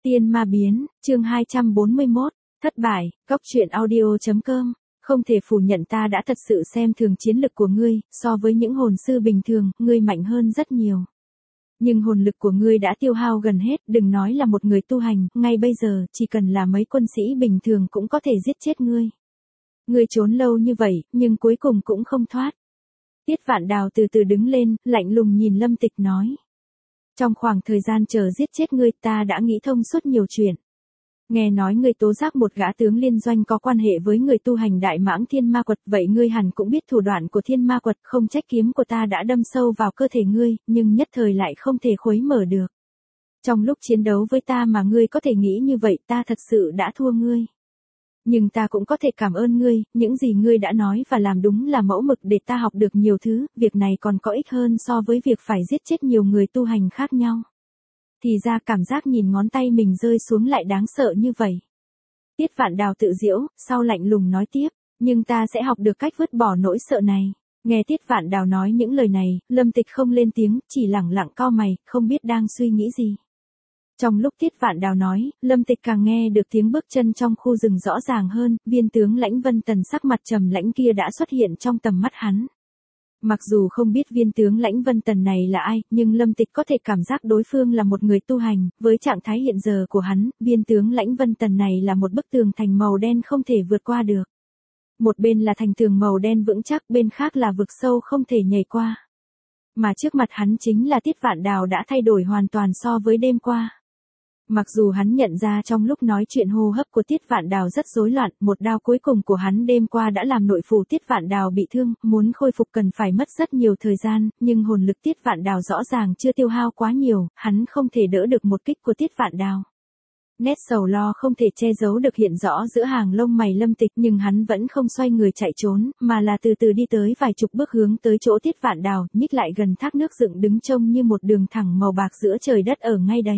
Tiên ma biến, chương 241, thất bại, góc truyện audio.com. Không thể phủ nhận ta đã thật sự xem thường chiến lực của ngươi, so với những hồn sư bình thường, ngươi mạnh hơn rất nhiều. Nhưng hồn lực của ngươi đã tiêu hao gần hết, đừng nói là một người tu hành, ngay bây giờ, chỉ cần là mấy quân sĩ bình thường cũng có thể giết chết ngươi. Ngươi trốn lâu như vậy, nhưng cuối cùng cũng không thoát. Tiết Vạn Đào từ từ đứng lên, lạnh lùng nhìn Lâm Tịch nói. Trong khoảng thời gian chờ giết chết ngươi ta đã nghĩ thông suốt nhiều chuyện. Nghe nói ngươi tố giác một gã tướng liên doanh có quan hệ với người tu hành đại mãng thiên ma quật, vậy ngươi hẳn cũng biết thủ đoạn của thiên ma quật, không trách kiếm của ta đã đâm sâu vào cơ thể ngươi, nhưng nhất thời lại không thể khuấy mở được. Trong lúc chiến đấu với ta mà ngươi có thể nghĩ như vậy, ta thật sự đã thua ngươi. Nhưng ta cũng có thể cảm ơn ngươi, những gì ngươi đã nói và làm đúng là mẫu mực để ta học được nhiều thứ, việc này còn có ích hơn so với việc phải giết chết nhiều người tu hành khác nhau. Thì ra cảm giác nhìn ngón tay mình rơi xuống lại đáng sợ như vậy. Tiết Vạn Đào tự giễu, sau lạnh lùng nói tiếp, nhưng ta sẽ học được cách vứt bỏ nỗi sợ này. Nghe Tiết Vạn Đào nói những lời này, Lâm Tịch không lên tiếng, chỉ lẳng lặng cau mày, không biết đang suy nghĩ gì. Trong lúc Tiết Vạn Đào nói, Lâm Tịch càng nghe được tiếng bước chân trong khu rừng rõ ràng hơn, viên tướng Lãnh Vân Tần sắc mặt trầm lãnh kia đã xuất hiện trong tầm mắt hắn. Mặc dù không biết viên tướng Lãnh Vân Tần này là ai, nhưng Lâm Tịch có thể cảm giác đối phương là một người tu hành, với trạng thái hiện giờ của hắn, viên tướng Lãnh Vân Tần này là một bức tường thành màu đen không thể vượt qua được. Một bên là thành tường màu đen vững chắc, bên khác là vực sâu không thể nhảy qua. Mà trước mặt hắn chính là Tiết Vạn Đào đã thay đổi hoàn toàn so với đêm qua. Mặc dù hắn nhận ra trong lúc nói chuyện hô hấp của Tiết Vạn Đào rất rối loạn, một đao cuối cùng của hắn đêm qua đã làm nội phủ Tiết Vạn Đào bị thương, muốn khôi phục cần phải mất rất nhiều thời gian, nhưng hồn lực Tiết Vạn Đào rõ ràng chưa tiêu hao quá nhiều, hắn không thể đỡ được một kích của Tiết Vạn Đào. Nét sầu lo không thể che giấu được hiện rõ giữa hàng lông mày Lâm Tịch, nhưng hắn vẫn không xoay người chạy trốn, mà là từ từ đi tới vài chục bước hướng tới chỗ Tiết Vạn Đào, nhích lại gần thác nước dựng đứng trông như một đường thẳng màu bạc giữa trời đất ở ngay đấy.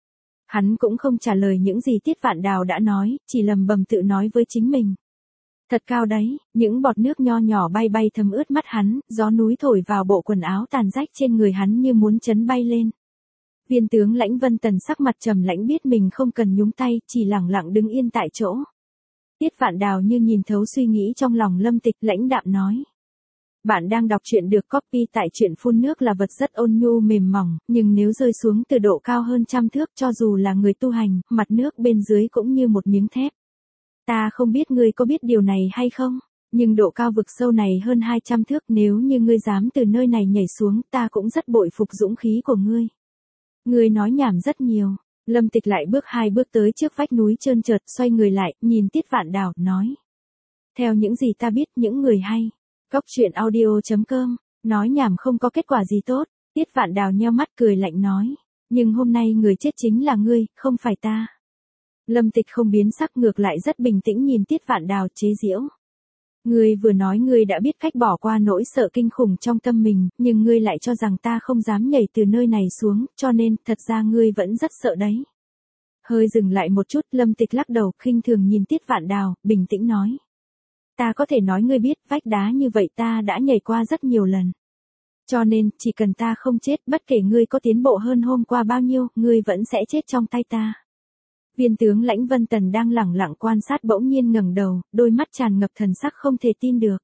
Hắn cũng không trả lời những gì Tiết Vạn Đào đã nói, chỉ lầm bầm tự nói với chính mình. Thật cao đấy, những bọt nước nho nhỏ bay bay thấm ướt mắt hắn, gió núi thổi vào bộ quần áo tàn rách trên người hắn như muốn chấn bay lên. Viên tướng Lãnh Vân Tần sắc mặt trầm lãnh biết mình không cần nhúng tay, chỉ lẳng lặng đứng yên tại chỗ. Tiết Vạn Đào như nhìn thấu suy nghĩ trong lòng Lâm Tịch, lãnh đạm nói. Bạn đang đọc truyện được copy tại truyện phun nước là vật rất ôn nhu mềm mỏng, nhưng nếu rơi xuống từ độ cao hơn trăm thước cho dù là người tu hành, mặt nước bên dưới cũng như một miếng thép. Ta không biết ngươi có biết điều này hay không, nhưng độ cao vực sâu này hơn 200 thước, nếu như ngươi dám từ nơi này nhảy xuống, ta cũng rất bội phục dũng khí của ngươi. Ngươi nói nhảm rất nhiều. Lâm Tịch lại bước 2 bước tới trước vách núi trơn trượt, xoay người lại, nhìn Tiết Vạn Đào, nói. Theo những gì ta biết, những người hay. Góc truyện audio.com, nói nhảm không có kết quả gì tốt. Tiết Vạn Đào nheo mắt cười lạnh nói. Nhưng hôm nay người chết chính là ngươi, không phải ta. Lâm Tịch không biến sắc, ngược lại rất bình tĩnh nhìn Tiết Vạn Đào, chế giễu. Ngươi vừa nói ngươi đã biết cách bỏ qua nỗi sợ kinh khủng trong tâm mình, nhưng ngươi lại cho rằng ta không dám nhảy từ nơi này xuống, cho nên, thật ra ngươi vẫn rất sợ đấy. Hơi dừng lại một chút, Lâm Tịch lắc đầu, khinh thường nhìn Tiết Vạn Đào, bình tĩnh nói. Ta có thể nói ngươi biết, vách đá như vậy ta đã nhảy qua rất nhiều lần. Cho nên, chỉ cần ta không chết, bất kể ngươi có tiến bộ hơn hôm qua bao nhiêu, ngươi vẫn sẽ chết trong tay ta. Viên tướng Lãnh Vân Tần đang lẳng lặng quan sát bỗng nhiên ngẩng đầu, đôi mắt tràn ngập thần sắc không thể tin được.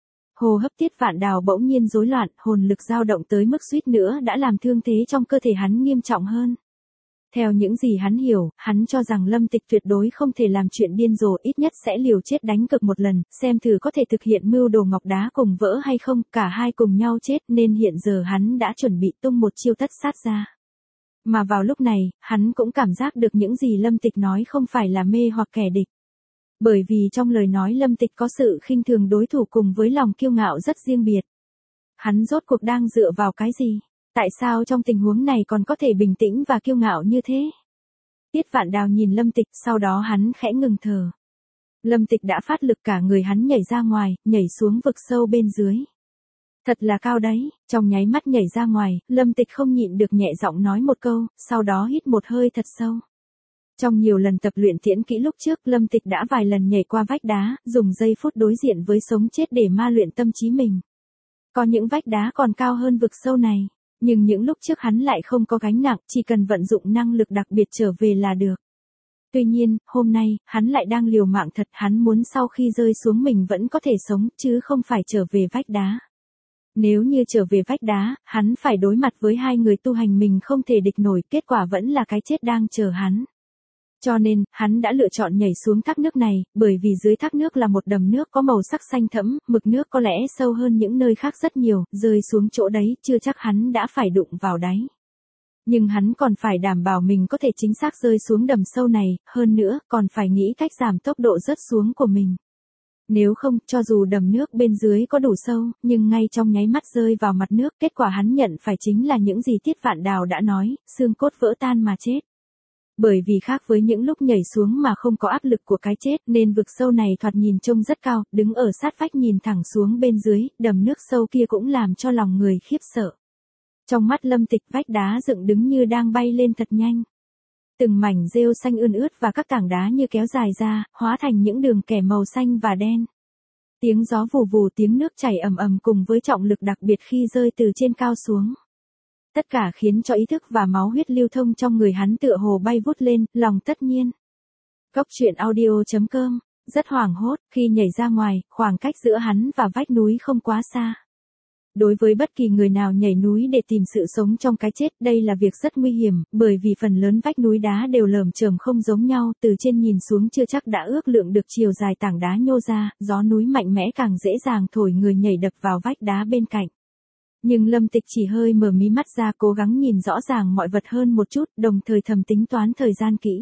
Hô hấp Tiết Vạn Đào bỗng nhiên rối loạn, hồn lực dao động tới mức suýt nữa đã làm thương thế trong cơ thể hắn nghiêm trọng hơn. Theo những gì hắn hiểu, hắn cho rằng Lâm Tịch tuyệt đối không thể làm chuyện điên rồ, ít nhất sẽ liều chết đánh cược một lần, xem thử có thể thực hiện mưu đồ ngọc đá cùng vỡ hay không, cả hai cùng nhau chết, nên hiện giờ hắn đã chuẩn bị tung một chiêu tất sát ra. Mà vào lúc này, hắn cũng cảm giác được những gì Lâm Tịch nói không phải là mê hoặc kẻ địch. Bởi vì trong lời nói Lâm Tịch có sự khinh thường đối thủ cùng với lòng kiêu ngạo rất riêng biệt. Hắn rốt cuộc đang dựa vào cái gì? Tại sao trong tình huống này còn có thể bình tĩnh và kiêu ngạo như thế? Tiết Vạn Đào nhìn Lâm Tịch, sau đó hắn khẽ ngừng thở. Lâm Tịch đã phát lực cả người hắn nhảy ra ngoài, nhảy xuống vực sâu bên dưới. Thật là cao đấy, trong nháy mắt nhảy ra ngoài, Lâm Tịch không nhịn được nhẹ giọng nói một câu, sau đó hít một hơi thật sâu. Trong nhiều lần tập luyện tiễn kỹ lúc trước, Lâm Tịch đã vài lần nhảy qua vách đá, dùng giây phút đối diện với sống chết để ma luyện tâm trí mình. Có những vách đá còn cao hơn vực sâu này, nhưng những lúc trước hắn lại không có gánh nặng, chỉ cần vận dụng năng lực đặc biệt trở về là được. Tuy nhiên, hôm nay, hắn lại đang liều mạng thật, hắn muốn sau khi rơi xuống mình vẫn có thể sống, chứ không phải trở về vách đá. Nếu như trở về vách đá, hắn phải đối mặt với hai người tu hành mình không thể địch nổi, kết quả vẫn là cái chết đang chờ hắn. Cho nên, hắn đã lựa chọn nhảy xuống thác nước này, bởi vì dưới thác nước là một đầm nước có màu sắc xanh thẫm, mực nước có lẽ sâu hơn những nơi khác rất nhiều, rơi xuống chỗ đấy, chưa chắc hắn đã phải đụng vào đáy. Nhưng hắn còn phải đảm bảo mình có thể chính xác rơi xuống đầm sâu này, hơn nữa, còn phải nghĩ cách giảm tốc độ rớt xuống của mình. Nếu không, cho dù đầm nước bên dưới có đủ sâu, nhưng ngay trong nháy mắt rơi vào mặt nước, kết quả hắn nhận phải chính là những gì Tiết Vạn Đào đã nói, xương cốt vỡ tan mà chết. Bởi vì khác với những lúc nhảy xuống mà không có áp lực của cái chết, nên vực sâu này thoạt nhìn trông rất cao, đứng ở sát vách nhìn thẳng xuống bên dưới, đầm nước sâu kia cũng làm cho lòng người khiếp sợ. Trong mắt Lâm Tịch, vách đá dựng đứng như đang bay lên thật nhanh. Từng mảnh rêu xanh ươn ướt và các tảng đá như kéo dài ra, hóa thành những đường kẻ màu xanh và đen. Tiếng gió vù vù, tiếng nước chảy ầm ầm cùng với trọng lực đặc biệt khi rơi từ trên cao xuống. Tất cả khiến cho ý thức và máu huyết lưu thông trong người hắn tựa hồ bay vút lên, lòng tất nhiên. Cốc truyện audio.com, rất hoảng hốt, khi nhảy ra ngoài, khoảng cách giữa hắn và vách núi không quá xa. Đối với bất kỳ người nào nhảy núi để tìm sự sống trong cái chết, đây là việc rất nguy hiểm, bởi vì phần lớn vách núi đá đều lởm chởm không giống nhau, từ trên nhìn xuống chưa chắc đã ước lượng được chiều dài tảng đá nhô ra, gió núi mạnh mẽ càng dễ dàng thổi người nhảy đập vào vách đá bên cạnh. Nhưng Lâm Tịch chỉ hơi mở mí mắt ra, cố gắng nhìn rõ ràng mọi vật hơn một chút, đồng thời thầm tính toán thời gian kỹ.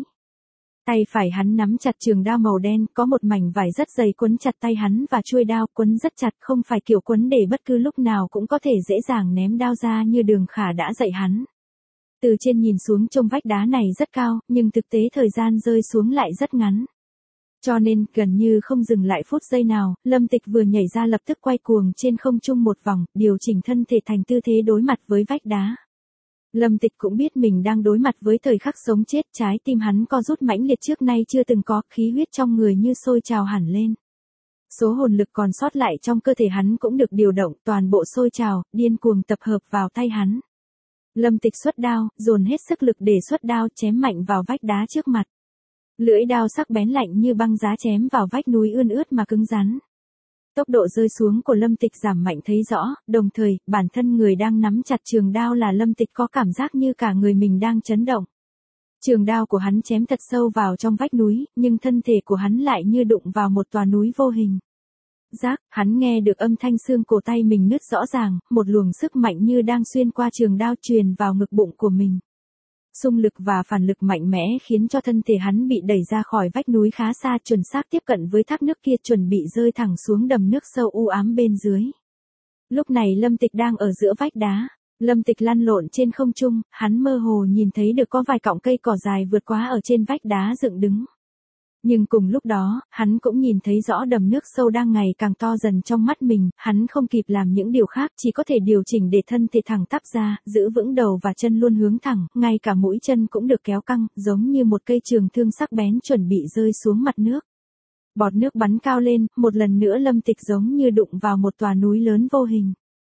Tay phải hắn nắm chặt trường đao màu đen, có một mảnh vải rất dày quấn chặt tay hắn và chuôi đao, quấn rất chặt, không phải kiểu quấn để bất cứ lúc nào cũng có thể dễ dàng ném đao ra như Đường Khả đã dạy hắn. Từ trên nhìn xuống trông vách đá này rất cao, nhưng thực tế thời gian rơi xuống lại rất ngắn. Cho nên, gần như không dừng lại phút giây nào, Lâm Tịch vừa nhảy ra lập tức quay cuồng trên không trung một vòng, điều chỉnh thân thể thành tư thế đối mặt với vách đá. Lâm Tịch cũng biết mình đang đối mặt với thời khắc sống chết, trái tim hắn co rút mãnh liệt trước nay chưa từng có, khí huyết trong người như sôi trào hẳn lên. Số hồn lực còn sót lại trong cơ thể hắn cũng được điều động, toàn bộ sôi trào, điên cuồng tập hợp vào tay hắn. Lâm Tịch xuất đao, dồn hết sức lực để xuất đao, chém mạnh vào vách đá trước mặt. Lưỡi đao sắc bén lạnh như băng giá chém vào vách núi ươn ướt mà cứng rắn. Tốc độ rơi xuống của Lâm Tịch giảm mạnh thấy rõ, đồng thời, bản thân người đang nắm chặt trường đao là Lâm Tịch có cảm giác như cả người mình đang chấn động. Trường đao của hắn chém thật sâu vào trong vách núi, nhưng thân thể của hắn lại như đụng vào một tòa núi vô hình. Rác, hắn nghe được âm thanh xương cổ tay mình nứt rõ ràng, một luồng sức mạnh như đang xuyên qua trường đao truyền vào ngực bụng của mình. Xung lực và phản lực mạnh mẽ khiến cho thân thể hắn bị đẩy ra khỏi vách núi khá xa, chuẩn xác tiếp cận với thác nước kia, chuẩn bị rơi thẳng xuống đầm nước sâu u ám bên dưới. Lúc này Lâm Tịch đang ở giữa vách đá. Lâm Tịch lăn lộn trên không trung, hắn mơ hồ nhìn thấy được có vài cọng cây cỏ dài vượt qua ở trên vách đá dựng đứng. Nhưng cùng lúc đó, hắn cũng nhìn thấy rõ đầm nước sâu đang ngày càng to dần trong mắt mình, hắn không kịp làm những điều khác, chỉ có thể điều chỉnh để thân thể thẳng tắp ra, giữ vững đầu và chân luôn hướng thẳng, ngay cả mũi chân cũng được kéo căng, giống như một cây trường thương sắc bén chuẩn bị rơi xuống mặt nước. Bọt nước bắn cao lên, một lần nữa Lâm Tịch giống như đụng vào một tòa núi lớn vô hình.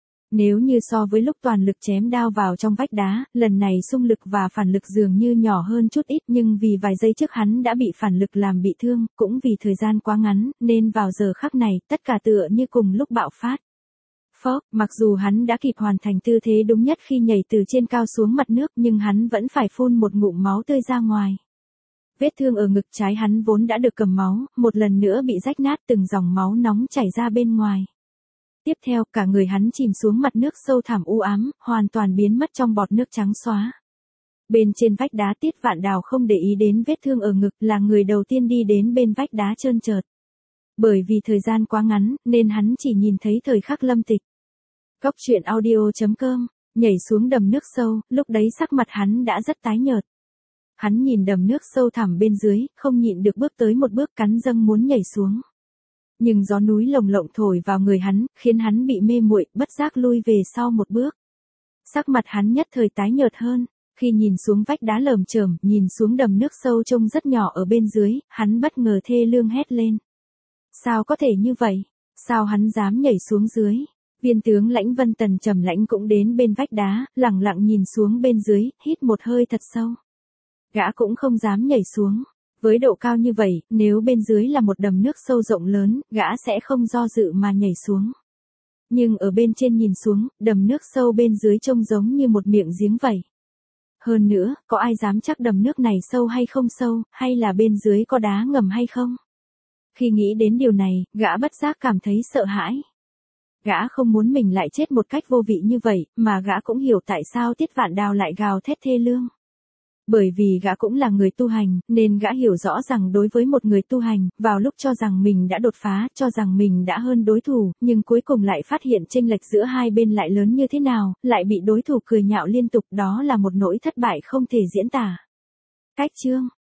Nếu như so với lúc toàn lực chém đao vào trong vách đá, lần này xung lực và phản lực dường như nhỏ hơn chút ít, nhưng vì vài giây trước hắn đã bị phản lực làm bị thương, cũng vì thời gian quá ngắn, nên vào giờ khắc này, tất cả tựa như cùng lúc bạo phát. Phốc, mặc dù hắn đã kịp hoàn thành tư thế đúng nhất khi nhảy từ trên cao xuống mặt nước, nhưng hắn vẫn phải phun một ngụm máu tươi ra ngoài. Vết thương ở ngực trái hắn vốn đã được cầm máu, một lần nữa bị rách nát, từng dòng máu nóng chảy ra bên ngoài. Tiếp theo, cả người hắn chìm xuống mặt nước sâu thẳm u ám, hoàn toàn biến mất trong bọt nước trắng xóa. Bên trên vách đá Tiết Vạn Đào không để ý đến vết thương ở ngực, là người đầu tiên đi đến bên vách đá trơn trượt. Bởi vì thời gian quá ngắn, nên hắn chỉ nhìn thấy thời khắc Lâm Tịch. Cốc truyện audio.com, nhảy xuống đầm nước sâu, lúc đấy sắc mặt hắn đã rất tái nhợt. Hắn nhìn đầm nước sâu thẳm bên dưới, không nhịn được bước tới một bước, cắn răng muốn nhảy xuống. Nhưng gió núi lồng lộng thổi vào người hắn, khiến hắn bị mê muội, bất giác lui về sau một bước. Sắc mặt hắn nhất thời tái nhợt hơn, khi nhìn xuống vách đá lởm chởm, nhìn xuống đầm nước sâu trông rất nhỏ ở bên dưới, hắn bất ngờ thê lương hét lên. Sao có thể như vậy? Sao hắn dám nhảy xuống dưới? Viên tướng Lãnh Vân Tần trầm lãnh cũng đến bên vách đá, lẳng lặng nhìn xuống bên dưới, hít một hơi thật sâu. Gã cũng không dám nhảy xuống. Với độ cao như vậy, nếu bên dưới là một đầm nước sâu rộng lớn, gã sẽ không do dự mà nhảy xuống. Nhưng ở bên trên nhìn xuống, đầm nước sâu bên dưới trông giống như một miệng giếng vậy. Hơn nữa, có ai dám chắc đầm nước này sâu hay không sâu, hay là bên dưới có đá ngầm hay không? Khi nghĩ đến điều này, gã bất giác cảm thấy sợ hãi. Gã không muốn mình lại chết một cách vô vị như vậy, mà gã cũng hiểu tại sao Tiết Vạn Đào lại gào thét thê lương. Bởi vì gã cũng là người tu hành, nên gã hiểu rõ rằng đối với một người tu hành, vào lúc cho rằng mình đã đột phá, cho rằng mình đã hơn đối thủ, nhưng cuối cùng lại phát hiện chênh lệch giữa hai bên lại lớn như thế nào, lại bị đối thủ cười nhạo liên tục, đó là một nỗi thất bại không thể diễn tả. Cách chương